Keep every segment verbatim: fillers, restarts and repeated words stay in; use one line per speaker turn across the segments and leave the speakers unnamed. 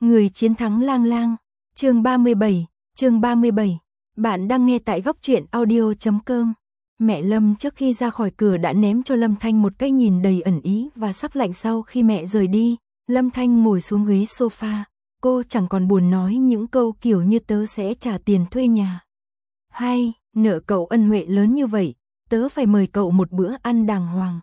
Người chiến thắng lang lang. Chương ba mươi bảy, chương ba mươi bảy. Bạn đang nghe tại góc truyện audio chấm com. Mẹ Lâm trước khi ra khỏi cửa đã ném cho Lâm Thanh một cái nhìn đầy ẩn ý và sắc lạnh. Sau khi mẹ rời đi, Lâm Thanh ngồi xuống ghế sofa, cô chẳng còn buồn nói những câu kiểu như tớ sẽ trả tiền thuê nhà, hay nợ cậu ân huệ lớn như vậy, tớ phải mời cậu một bữa ăn đàng hoàng.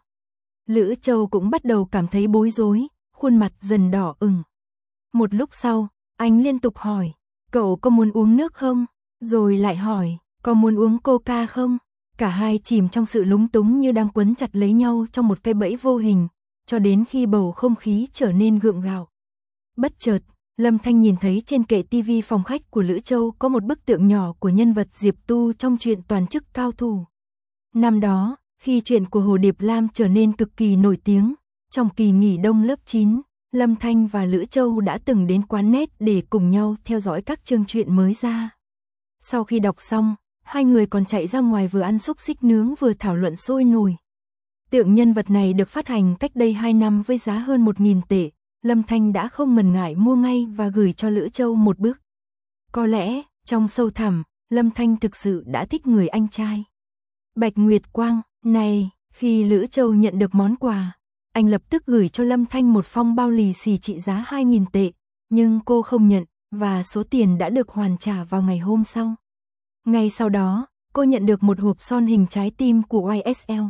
Lữ Châu cũng bắt đầu cảm thấy bối rối, khuôn mặt dần đỏ ửng. Một lúc sau, anh liên tục hỏi, cậu có muốn uống nước không? Rồi lại hỏi, có muốn uống coca không? Cả hai chìm trong sự lúng túng như đang quấn chặt lấy nhau trong một cái bẫy vô hình, cho đến khi bầu không khí trở nên gượng gạo. Bất chợt, Lâm Thanh nhìn thấy trên kệ tivi phòng khách của Lữ Châu có một bức tượng nhỏ của nhân vật Diệp Tu trong truyện Toàn chức cao thủ. Năm đó, khi truyện của Hồ Điệp Lam trở nên cực kỳ nổi tiếng, trong kỳ nghỉ đông lớp chín, Lâm Thanh và Lữ Châu đã từng đến quán net để cùng nhau theo dõi các chương truyện mới ra. Sau khi đọc xong, hai người còn chạy ra ngoài vừa ăn xúc xích nướng vừa thảo luận sôi nổi. Tượng nhân vật này được phát hành cách đây hai năm với giá hơn một nghìn tệ, Lâm Thanh đã không ngần ngại mua ngay và gửi cho Lữ Châu một bức. Có lẽ, trong sâu thẳm, Lâm Thanh thực sự đã thích người anh trai Bạch Nguyệt Quang này. Khi Lữ Châu nhận được món quà, anh lập tức gửi cho Lâm Thanh một phong bao lì xì trị giá hai nghìn tệ, nhưng cô không nhận, và số tiền đã được hoàn trả vào ngày hôm sau. Ngay sau đó, cô nhận được một hộp son hình trái tim của i ét lờ.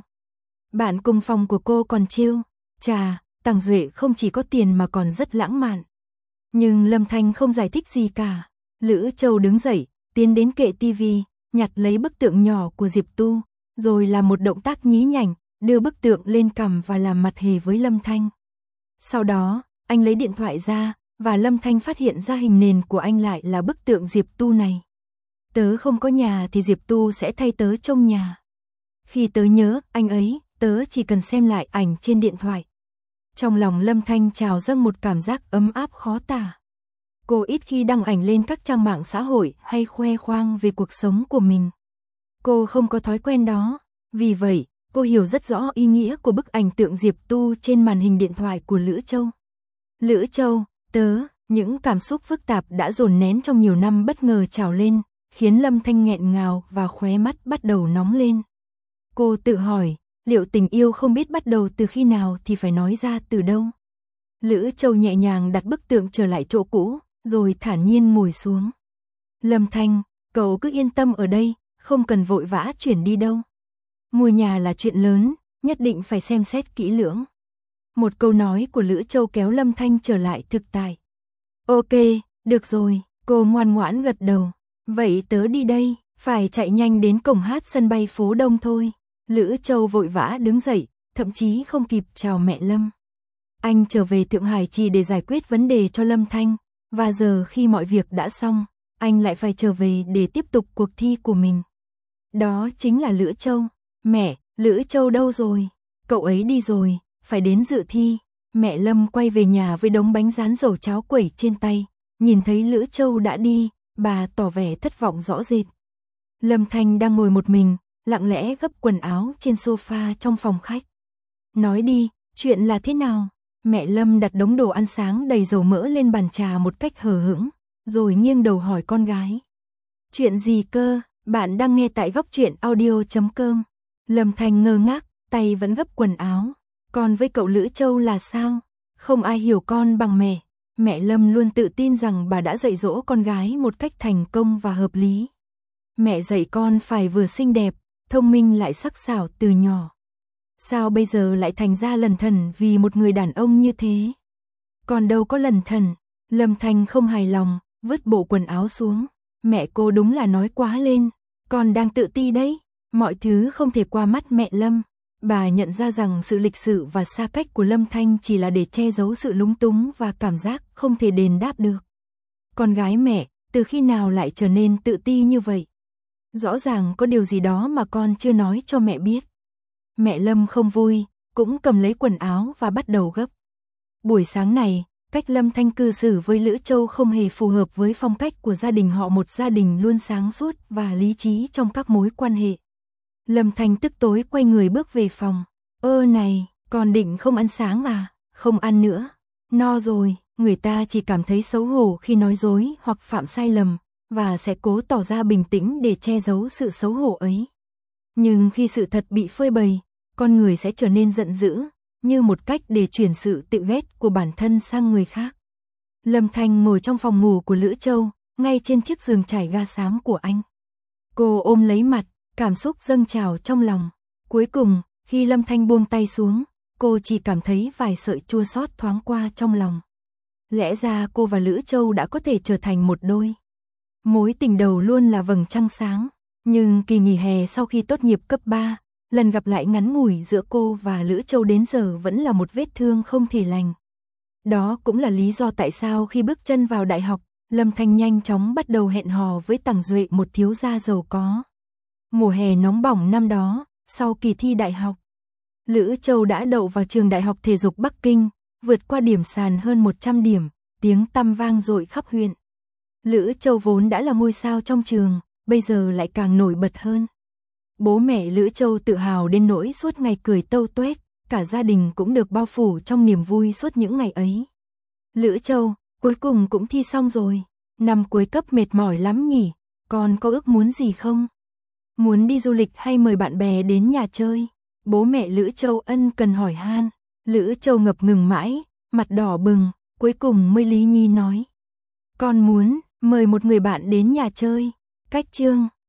Bạn cùng phòng của cô còn trêu, chà, Tằng Duệ không chỉ có tiền mà còn rất lãng mạn. Nhưng Lâm Thanh không giải thích gì cả. Lữ Châu đứng dậy, tiến đến kệ tivi, nhặt lấy bức tượng nhỏ của Diệp Tu, rồi làm một động tác nhí nhảnh, đưa bức tượng lên cằm và làm mặt hề với Lâm Thanh. Sau đó, anh lấy điện thoại ra, và Lâm Thanh phát hiện ra hình nền của anh lại là bức tượng Diệp Tu này. Tớ không có nhà thì Diệp Tu sẽ thay tớ trông nhà. Khi tớ nhớ anh ấy, tớ chỉ cần xem lại ảnh trên điện thoại. Trong lòng Lâm Thanh trào dâng một cảm giác ấm áp khó tả. Cô ít khi đăng ảnh lên các trang mạng xã hội hay khoe khoang về cuộc sống của mình. Cô không có thói quen đó, vì vậy, cô hiểu rất rõ ý nghĩa của bức ảnh tượng Diệp Tu trên màn hình điện thoại của Lữ Châu. Lữ Châu, tớ, những cảm xúc phức tạp đã dồn nén trong nhiều năm bất ngờ trào lên, khiến Lâm Thanh nghẹn ngào và khóe mắt bắt đầu nóng lên. Cô tự hỏi, liệu tình yêu không biết bắt đầu từ khi nào thì phải nói ra từ đâu. Lữ Châu nhẹ nhàng đặt bức tượng trở lại chỗ cũ, rồi thản nhiên ngồi xuống. Lâm Thanh, cậu cứ yên tâm ở đây, không cần vội vã chuyển đi đâu. Mua nhà là chuyện lớn, nhất định phải xem xét kỹ lưỡng. Một câu nói của Lữ Châu kéo Lâm Thanh trở lại thực tại. Ok, được rồi, cô ngoan ngoãn gật đầu. Vậy tớ đi đây, phải chạy nhanh đến cổng hát sân bay phố Đông thôi. Lữ Châu vội vã đứng dậy, thậm chí không kịp chào mẹ Lâm. Anh trở về Thượng Hải chỉ để giải quyết vấn đề cho Lâm Thanh, và giờ khi mọi việc đã xong, anh lại phải trở về để tiếp tục cuộc thi của mình. Đó chính là Lữ Châu. Mẹ, Lữ Châu đâu rồi? Cậu ấy đi rồi, phải đến dự thi. Mẹ Lâm quay về nhà với đống bánh rán dầu cháo quẩy trên tay, nhìn thấy Lữ Châu đã đi, bà tỏ vẻ thất vọng rõ rệt. Lâm Thanh đang ngồi một mình, lặng lẽ gấp quần áo trên sofa trong phòng khách. Nói đi, chuyện là thế nào? Mẹ Lâm đặt đống đồ ăn sáng đầy dầu mỡ lên bàn trà một cách hờ hững, rồi nghiêng đầu hỏi con gái. Chuyện gì cơ? Bạn đang nghe tại góc truyện audio chấm com. Lâm Thanh ngơ ngác, tay vẫn gấp quần áo. Con với cậu Lữ Châu là sao? Không ai hiểu con bằng mẹ. Mẹ Lâm luôn tự tin rằng bà đã dạy dỗ con gái một cách thành công và hợp lý. Mẹ dạy con phải vừa xinh đẹp, thông minh lại sắc sảo từ nhỏ. Sao bây giờ lại thành ra lẩn thẩn vì một người đàn ông như thế? Con đâu có lẩn thẩn. Lâm Thanh không hài lòng, vứt bộ quần áo xuống. Mẹ cô đúng là nói quá lên. Con đang tự ti đấy. Mọi thứ không thể qua mắt mẹ Lâm. Bà nhận ra rằng sự lịch sự và xa cách của Lâm Thanh chỉ là để che giấu sự lúng túng và cảm giác không thể đền đáp được. Con gái mẹ, từ khi nào lại trở nên tự ti như vậy? Rõ ràng có điều gì đó mà con chưa nói cho mẹ biết. Mẹ Lâm không vui, cũng cầm lấy quần áo và bắt đầu gấp. Buổi sáng này, cách Lâm Thanh cư xử với Lữ Châu không hề phù hợp với phong cách của gia đình họ, một gia đình luôn sáng suốt và lý trí trong các mối quan hệ. Lâm Thanh tức tối quay người bước về phòng. Ơ này, con định không ăn sáng à? Không ăn nữa. No rồi, Người ta chỉ cảm thấy xấu hổ khi nói dối hoặc phạm sai lầm, và sẽ cố tỏ ra bình tĩnh để che giấu sự xấu hổ ấy. Nhưng khi sự thật bị phơi bày, con người sẽ trở nên giận dữ, như một cách để chuyển sự tự ghét của bản thân sang người khác. Lâm Thanh ngồi trong phòng ngủ của Lữ Châu, ngay trên chiếc giường trải ga xám của anh. Cô ôm lấy mặt, cảm xúc dâng trào trong lòng. Cuối cùng, khi Lâm Thanh buông tay xuống, cô chỉ cảm thấy vài sợi chua xót thoáng qua trong lòng. Lẽ ra cô và Lữ Châu đã có thể trở thành một đôi. Mối tình đầu luôn là vầng trăng sáng, nhưng kỳ nghỉ hè sau khi tốt nghiệp cấp ba, lần gặp lại ngắn ngủi giữa cô và Lữ Châu đến giờ vẫn là một vết thương không thể lành. Đó cũng là lý do tại sao khi bước chân vào đại học, Lâm Thanh nhanh chóng bắt đầu hẹn hò với Tằng Duệ, một thiếu gia giàu có. Mùa hè nóng bỏng năm đó, sau kỳ thi đại học, Lữ Châu đã đậu vào trường Đại học Thể dục Bắc Kinh, vượt qua điểm sàn hơn một trăm điểm, tiếng tăm vang dội khắp huyện. Lữ Châu vốn đã là ngôi sao trong trường, bây giờ lại càng nổi bật hơn. Bố mẹ Lữ Châu tự hào đến nỗi suốt ngày cười tâu tuét, cả gia đình cũng được bao phủ trong niềm vui suốt những ngày ấy. Lữ Châu, cuối cùng cũng thi xong rồi, năm cuối cấp mệt mỏi lắm nhỉ, con có ước muốn gì không? Muốn đi du lịch hay mời bạn bè đến nhà chơi? Bố mẹ Lữ Châu ân cần hỏi han. Lữ Châu ngập ngừng mãi, mặt đỏ bừng, cuối cùng mới lý nhi nói. Con muốn mời một người bạn đến nhà chơi. Cách chương